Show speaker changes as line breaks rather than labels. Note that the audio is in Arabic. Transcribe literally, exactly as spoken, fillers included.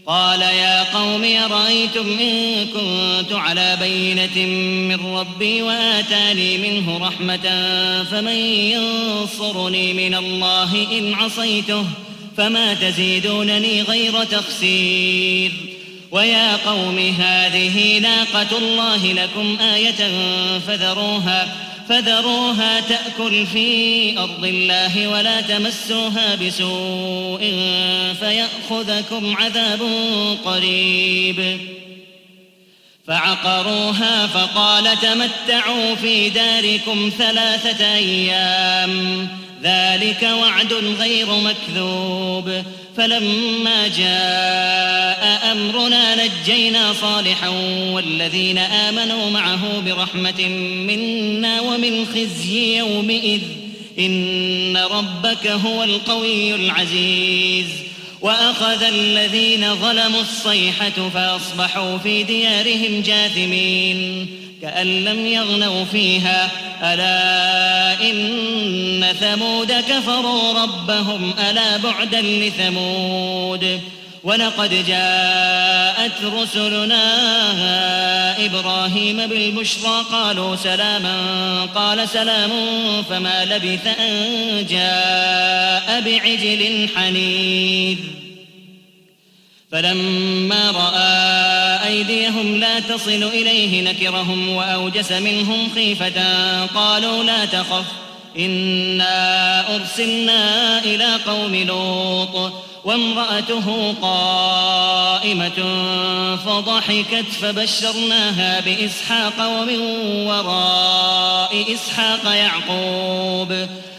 قال يا قوم أرأيتم إن كنت على بينة من ربي وآتاني منه رحمة فمن ينصرني من الله إن عصيته فما تزيدونني غير تخسير ويا قوم هذه ناقة الله لكم آية فذروها فذروها تأكل في أرض الله ولا تمسوها بسوء فيأخذكم عذاب قريب فعقروها فقال تمتعوا في داركم ثلاثة أيام ذلك وعد غير مكذوب فلما جاء أمرنا نجينا صالحا والذين آمنوا معه برحمة منا ومن خزي يومئذ إن ربك هو القوي العزيز وأخذ الذين ظلموا الصيحة فأصبحوا في ديارهم جاثمين كأن لم يغنوا فيها ألا إن ثمود كفروا ربهم ألا بعدا لثمود ولقد جاءت رسلنا إبراهيم بالبشرى قالوا سلاما قال سلام فما لبث أن جاء بعجل حنيذ فلما رأى أيديهم لا تصل إليه نكرهم وأوجس منهم خيفة قالوا لا تخف إنا أرسلنا إلى قوم لوط وامرأته قائمة فضحكت فبشرناها بإسحاق ومن وراء إسحاق يعقوب